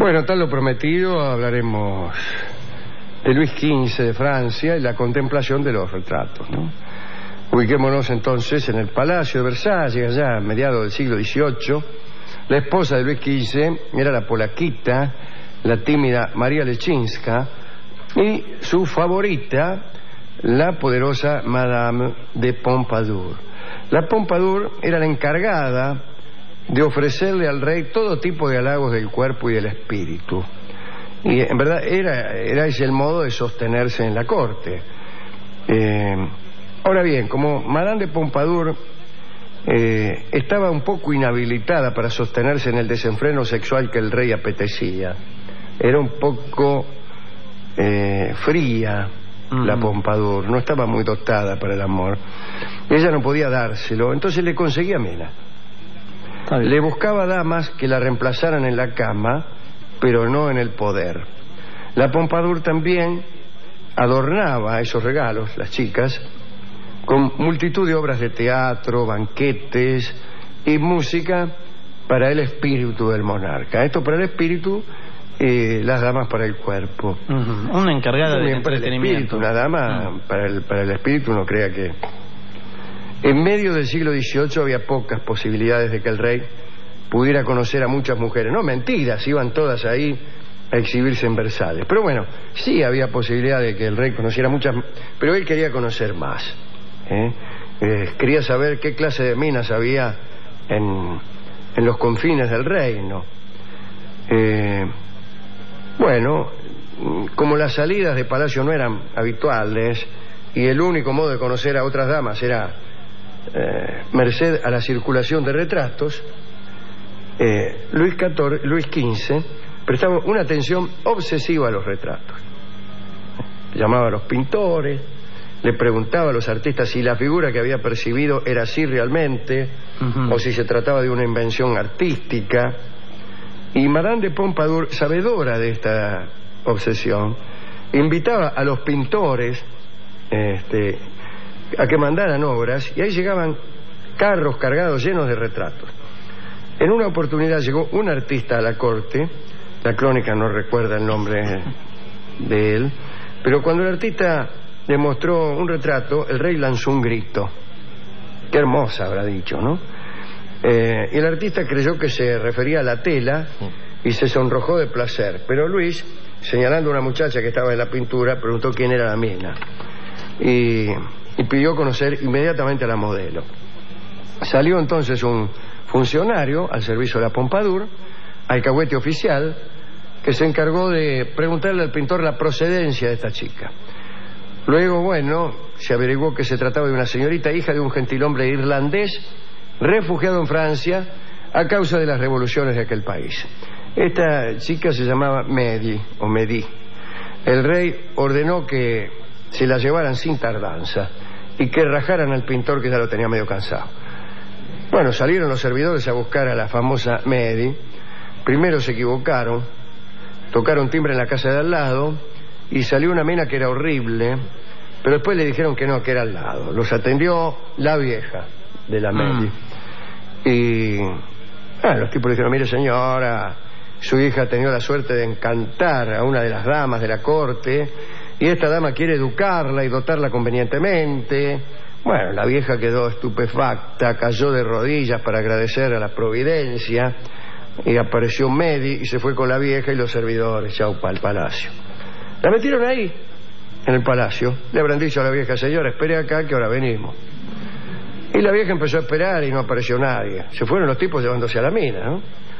Bueno, tal lo prometido, hablaremos de Luis XV de Francia y la contemplación de los retratos, ¿no? Ubiquémonos entonces en el Palacio de Versalles, allá a mediados del siglo XVIII. La esposa de Luis XV era la polaquita, la tímida María Leczinska, y su favorita, la poderosa Madame de Pompadour. La Pompadour era la encargada de ofrecerle al rey todo tipo de halagos del cuerpo y del espíritu. Y en verdad era ese el modo de sostenerse en la corte. Ahora bien, como Madame de Pompadour estaba un poco inhabilitada para sostenerse en el desenfreno sexual que el rey apetecía, era un poco fría la Pompadour, no estaba muy dotada para el amor. Ella no podía dárselo, entonces le conseguía mena. Le buscaba damas que la reemplazaran en la cama, pero no en el poder. La Pompadour también adornaba esos regalos, las chicas, con multitud de obras de teatro, banquetes y música para el espíritu del monarca. Esto para el espíritu, las damas para el cuerpo. Una encargada de entretenimiento. Una dama para el espíritu, no crea que... En medio del siglo XVIII había pocas posibilidades de que el rey pudiera conocer a muchas mujeres. No, mentiras, iban todas ahí a exhibirse en Versalles. Pero bueno, sí había posibilidad de que el rey conociera muchas, pero él quería conocer más. Quería saber qué clase de minas había en los confines del reino. Bueno, como las salidas de palacio no eran habituales y el único modo de conocer a otras damas era merced a la circulación de retratos, Luis XV prestaba una atención obsesiva a los retratos. Llamaba a los pintores, le preguntaba a los artistas si la figura que había percibido era así realmente, o si se trataba de una invención artística. Y Madame de Pompadour, sabedora de esta obsesión, invitaba a los pintores a que mandaran obras, y ahí llegaban carros cargados llenos de retratos. En una oportunidad llegó un artista a la corte, la crónica no recuerda el nombre de él, pero cuando el artista le mostró un retrato, el rey lanzó un grito. Qué hermosa, habrá dicho, ¿no? Y el artista creyó que se refería a la tela y se sonrojó de placer, pero Luis, señalando a una muchacha que estaba en la pintura, preguntó quién era la mina y pidió conocer inmediatamente a la modelo. Salió entonces un funcionario al servicio de la Pompadour, alcahuete oficial, que se encargó de preguntarle al pintor la procedencia de esta chica. Luego, bueno, se averiguó que se trataba de una señorita hija de un gentilhombre irlandés refugiado en Francia a causa de las revoluciones de aquel país. Esta chica se llamaba Medi. El rey ordenó que se la llevaran sin tardanza y que rajaran al pintor, que ya lo tenía medio cansado. Bueno, salieron los servidores a buscar a la famosa Medi. Primero se equivocaron, tocaron timbre en la casa de al lado y salió una mina que era horrible, pero después le dijeron que no, que era al lado. Los atendió la vieja de la Medi. Y los tipos le dijeron: mire, señora, su hija ha tenido la suerte de encantar a una de las damas de la corte y esta dama quiere educarla y dotarla convenientemente. Bueno, la vieja quedó estupefacta, cayó de rodillas para agradecer a la providencia, y apareció Medi y se fue con la vieja y los servidores, chau, para el palacio. La metieron ahí, en el palacio. Le habrán dicho a la vieja: señora, espere acá que ahora venimos. Y la vieja empezó a esperar y no apareció nadie. Se fueron los tipos llevándose a la mina, ¿no?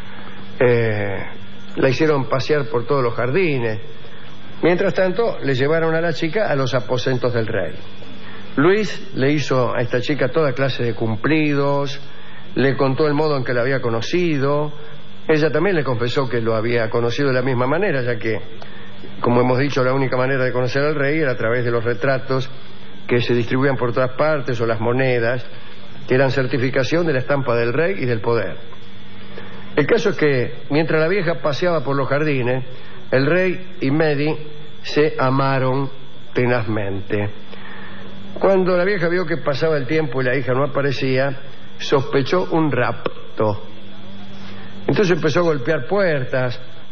La hicieron pasear por todos los jardines. Mientras tanto, le llevaron a la chica a los aposentos del rey. Luis le hizo a esta chica toda clase de cumplidos, le contó el modo en que la había conocido. Ella también le confesó que lo había conocido de la misma manera, ya que, como hemos dicho, la única manera de conocer al rey era a través de los retratos que se distribuían por todas partes, o las monedas, que eran certificación de la estampa del rey y del poder. El caso es que, mientras la vieja paseaba por los jardines, el rey y Medi se amaron tenazmente. Cuando la vieja vio que pasaba el tiempo y la hija no aparecía, sospechó un rapto. Entonces empezó a golpear puertas,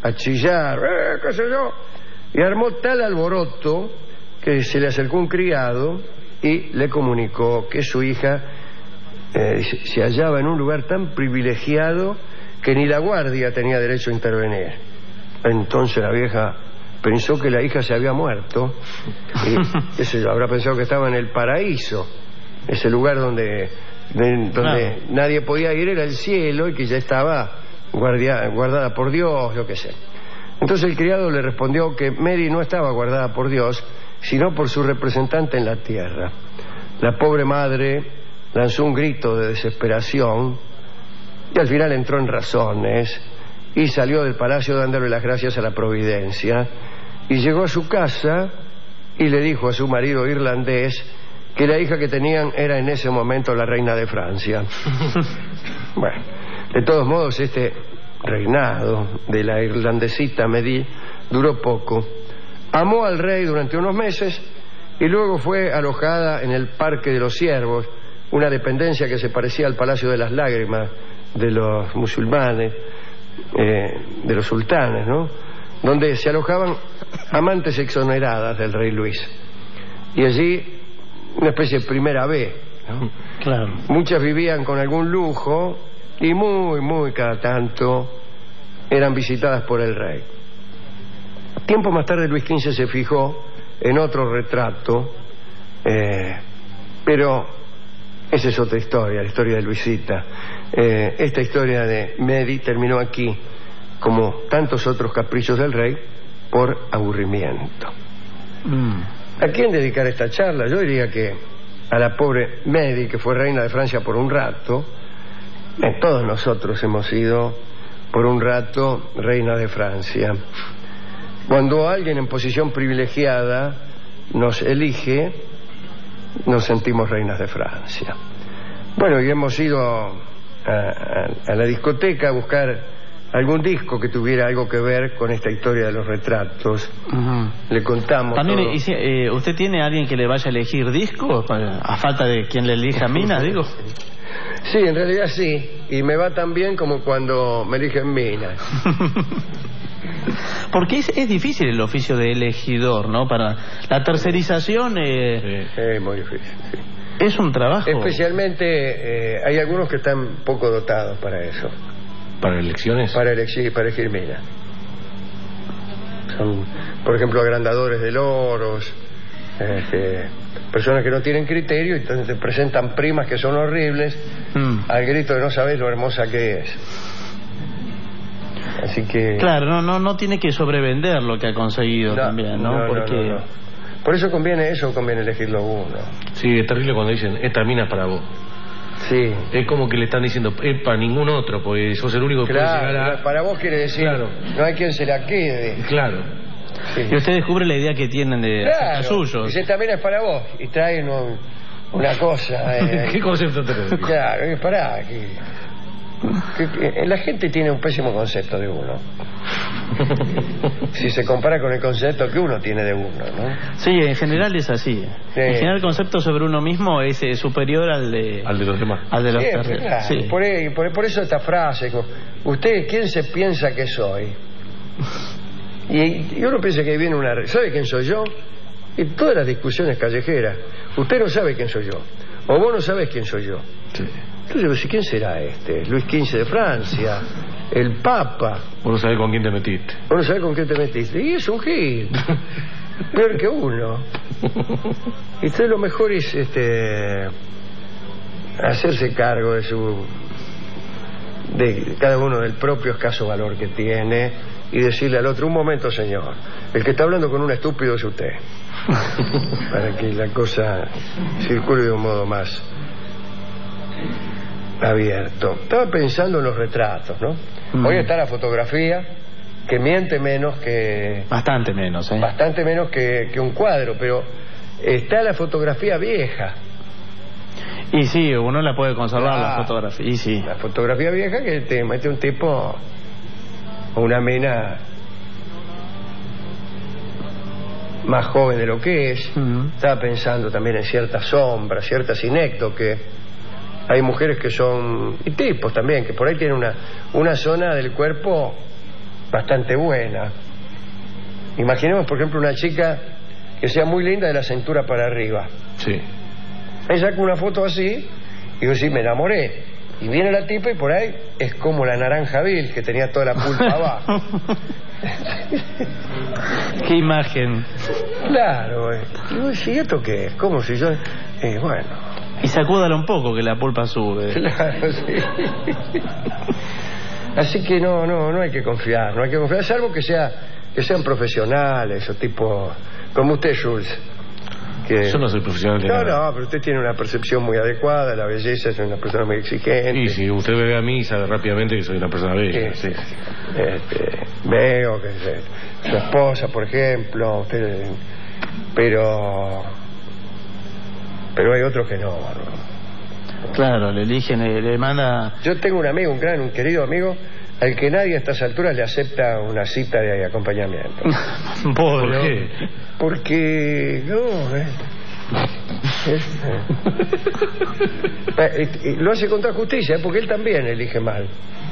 a chillar, qué sé yo, y armó tal alboroto que se le acercó un criado y le comunicó que su hija se hallaba en un lugar tan privilegiado que ni la guardia tenía derecho a intervenir. Entonces la vieja pensó que la hija se había muerto y qué sé yo, habrá pensado que estaba en el paraíso, ese lugar donde nadie podía ir, era el cielo, y que ya estaba guardada por Dios, yo qué sé. Entonces el criado le respondió que Mary no estaba guardada por Dios, sino por su representante en la tierra. La pobre madre lanzó un grito de desesperación y al final entró en razones y salió del palacio dándole las gracias a la providencia, y llegó a su casa y le dijo a su marido irlandés que la hija que tenían era en ese momento la reina de Francia. Bueno, de todos modos, este reinado de la irlandesita Mary duró poco. Amó al rey durante unos meses y luego fue alojada en el Parque de los Ciervos, una dependencia que se parecía al Palacio de las Lágrimas de los musulmanes, de los sultanes, ¿no? Donde se alojaban amantes exoneradas del rey Luis. Y allí una especie de primera B, ¿no? Claro. Muchas vivían con algún lujo y muy cada tanto eran visitadas por el rey. Tiempo más tarde Luis XV se fijó en otro retrato, pero esa es otra historia, la historia de Luisita. Esta historia de Mary terminó aquí, como tantos otros caprichos del rey, por aburrimiento. ¿A quién dedicar esta charla? Yo diría que a la pobre Mary, que fue reina de Francia por un rato. Todos nosotros hemos sido por un rato reina de Francia. Cuando alguien en posición privilegiada nos elige, nos sentimos reinas de Francia. Bueno, y hemos ido a la discoteca a buscar algún disco que tuviera algo que ver con esta historia de los retratos. Le contamos también todo. ¿Usted tiene a alguien que le vaya a elegir disco? A falta de quien le elija a Mina, digo. Sí, en realidad sí. Y me va tan bien como cuando me eligen Mina. Porque es difícil el oficio de elegidor, ¿no? Para la tercerización es muy difícil, sí. Es un trabajo. Especialmente hay algunos que están poco dotados para eso. ¿Para elecciones? Para elegir Mina. Son, por ejemplo, agrandadores de loros, personas que no tienen criterio y entonces te presentan primas que son horribles al grito de no sabes lo hermosa que es. Así que... Claro, no tiene que sobrevender lo que ha conseguido también, ¿no? Porque... No. Por eso conviene elegirlo uno. Sí, es terrible cuando dicen, esta mina es para vos. Sí. Es como que le están diciendo, es para ningún otro, porque sos el único que puede llegar a... Para vos quiere decir, claro, no hay quien se la quede. Claro. Sí. Y usted descubre la idea que tienen de hacer suyos. Dice, también es para vos. Y traen una cosa. ¿Qué concepto tenés? Claro, es para... la gente tiene un pésimo concepto de uno. Si se compara con el concepto que uno tiene de uno, ¿no? Sí, en general es así. Sí. En general el concepto sobre uno mismo es superior al de los demás. Al de los claro. Sí. Por eso esta frase, ¿usted quién se piensa que soy? Y uno piensa que viene ¿sabe quién soy yo? Y todas las discusiones callejeras, usted no sabe quién soy yo, o vos no sabés quién soy yo. Sí. Entonces, ¿quién será este? Luis XV de Francia, el Papa. Vos no sabés con quién te metiste. Vos no sabés con quién te metiste. Y es un gil. Peor que uno. Y entonces lo mejor es hacerse cargo de cada uno del propio escaso valor que tiene y decirle al otro, un momento, señor, el que está hablando con un estúpido es usted. Para que la cosa circule de un modo más abierto. Estaba pensando en los retratos, ¿no? Hoy está la fotografía, que miente menos que... Bastante menos, ¿eh? Bastante menos que un cuadro, pero está la fotografía vieja. Y sí, uno la puede conservar, la fotografía. Y sí. La fotografía vieja que te mete un tipo o una mina más joven de lo que es. Estaba pensando también en ciertas sombras, ciertas inéctoques. Hay mujeres que son, y tipos también, que por ahí tienen una zona del cuerpo bastante buena. Imaginemos, por ejemplo, una chica que sea muy linda de la cintura para arriba. Sí. Ahí saco una foto así y yo sí, me enamoré. Y viene la tipa y por ahí es como la naranja Bill, que tenía toda la pulpa abajo. Qué imagen. Claro, digo, ¿y esto qué es? Como si yo... bueno. Y sacúdala un poco, que la pulpa sube. Claro, sí. Así que no hay que confiar, salvo que sean profesionales o tipo como usted, Jules. Yo no soy profesional de nada. No, pero usted tiene una percepción muy adecuada, la belleza, es una persona muy exigente. Y si usted me ve a mí, sabe rápidamente que soy una persona bella. Sí. Veo que su esposa, por ejemplo, usted, pero hay otros que no. Claro, le eligen, le manda... Yo tengo un amigo, un querido amigo, al que nadie a estas alturas le acepta una cita de acompañamiento. ¿Por qué? Porque... lo hace contra justicia, porque él también elige mal.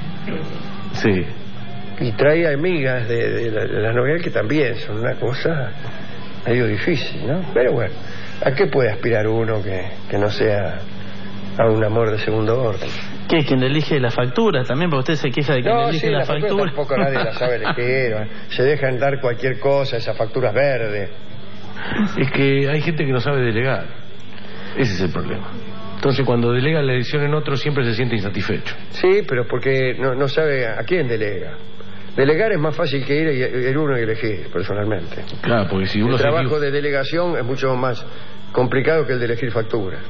Sí. Y trae amigas de la novia que también son una cosa medio difícil, ¿no? Pero bueno, ¿a qué puede aspirar uno que no sea a un amor de segundo orden? ¿Qué? ¿Quién le elige la factura también? Porque usted se queja de que le elige la factura. Tampoco nadie la sabe elegir. Se dejan dar cualquier cosa, esas facturas verdes. Es que hay gente que no sabe delegar. Ese es el problema. Entonces cuando delega la elección en otro siempre se siente insatisfecho. Sí, pero porque no sabe a quién delega. Delegar es más fácil que ir uno y elegir, personalmente. Claro, porque si uno... El trabajo de delegación es mucho más complicado que el de elegir facturas.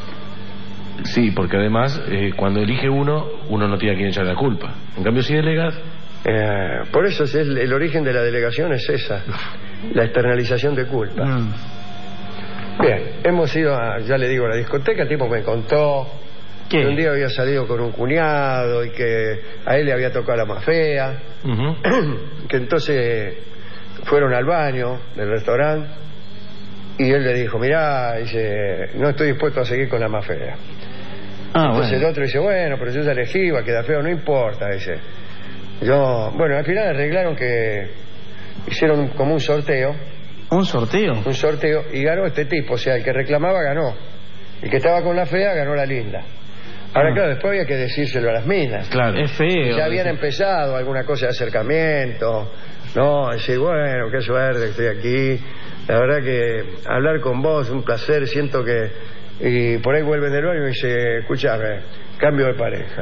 Sí, porque además cuando elige uno no tiene a quien echar la culpa. En cambio si delegas... por eso es el origen de la delegación es esa, la externalización de culpa. Bien, hemos ido ya le digo, a la discoteca. El tipo me contó que un día había salido con un cuñado y que a él le había tocado la más fea. Que entonces fueron al baño del restaurante y él le dijo, mirá, dice, no estoy dispuesto a seguir con la más fea. Entonces el otro dice, bueno, pero yo ya elegí, iba a quedar feo, no importa, dice. Bueno, al final arreglaron que hicieron como un sorteo. ¿Un sorteo? Un sorteo, y ganó este tipo, o sea, el que reclamaba ganó. El que estaba con la fea ganó la linda. Ahora, claro, después había que decírselo a las minas. Claro. Es feo. Ya habían empezado alguna cosa de acercamiento. No, decir, bueno, qué suerte que estoy aquí. La verdad que hablar con vos, un placer, siento que... Y por ahí vuelven del baño y dice, escuchame, cambio de pareja.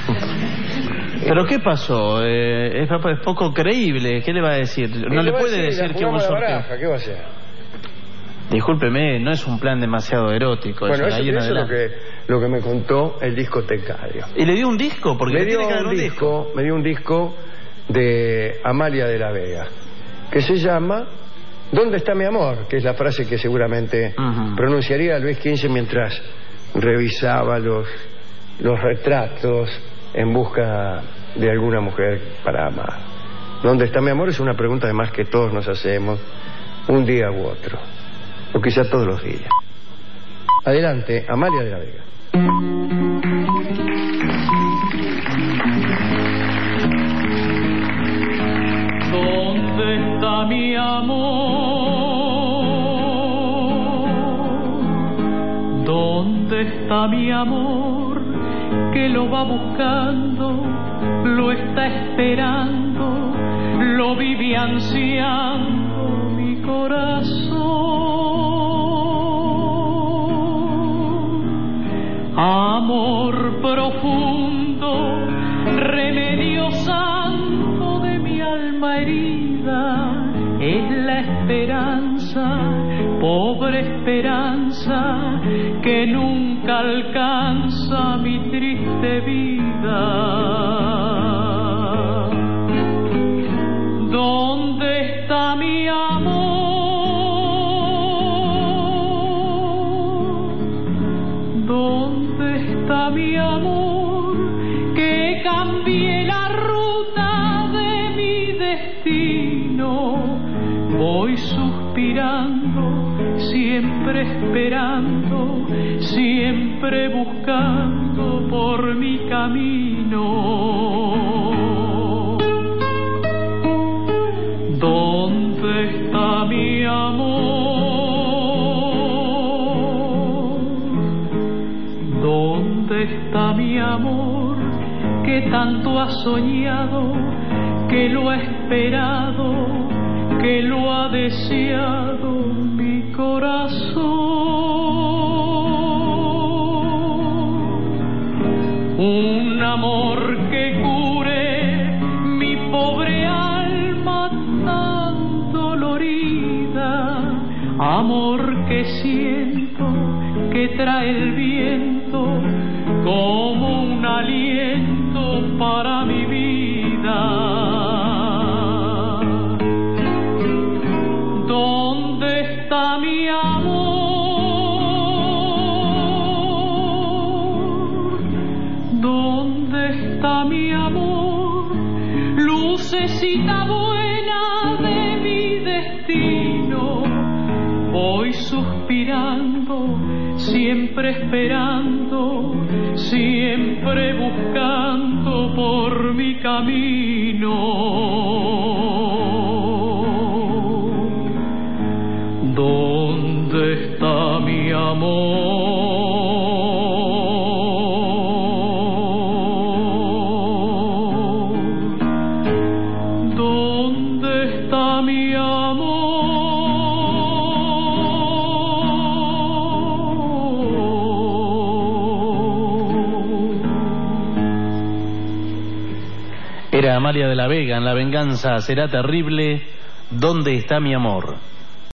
¿Pero qué pasó? Es poco creíble. ¿Qué le va a decir? No le puede decir que hubo un sorteo. Baraja, ¿qué va a hacer? Discúlpeme, no es un plan demasiado erótico. Bueno, eso es lo que me contó el discotecario. ¿Y le dio un disco? Porque me dio un disco de Amalia de la Vega, que se llama ¿Dónde está mi amor? Que es la frase que seguramente pronunciaría Luis XV mientras revisaba los retratos en busca de alguna mujer para amar. ¿Dónde está mi amor? Es una pregunta además que todos nos hacemos un día u otro, o quizá todos los días. Adelante, Amalia de la Vega. ¿Dónde está mi amor? ¿Dónde está mi amor? Que lo va buscando, lo está esperando, lo vive ansiando mi corazón. Amor profundo, remedio santo de mi alma herida, es la esperanza, pobre esperanza, que nunca alcanza mi triste vida. ¿Dónde está mi amor? ¿Dónde está mi amor? Que cambié la ruta de mi destino. Voy suspirando, siempre esperando, siempre buscando por mi camino. ¿Dónde está mi amor? ¿Dónde está mi amor que tanto ha soñado, que lo ha esperado, que lo ha deseado mi corazón? Un amor que cure mi pobre alma tan dolorida, amor que siento que trae el viento como un aliento para mi vida. ¿Dónde está mi amor? ¿Dónde está mi amor? Lucecita buena de mi destino, voy suspirando, siempre esperando, siempre buscando por mi camino. ¿Dónde está mi amor? ¿Dónde está mi amor? Era Amalia de la Vega en La venganza será terrible. ¿Dónde está mi amor?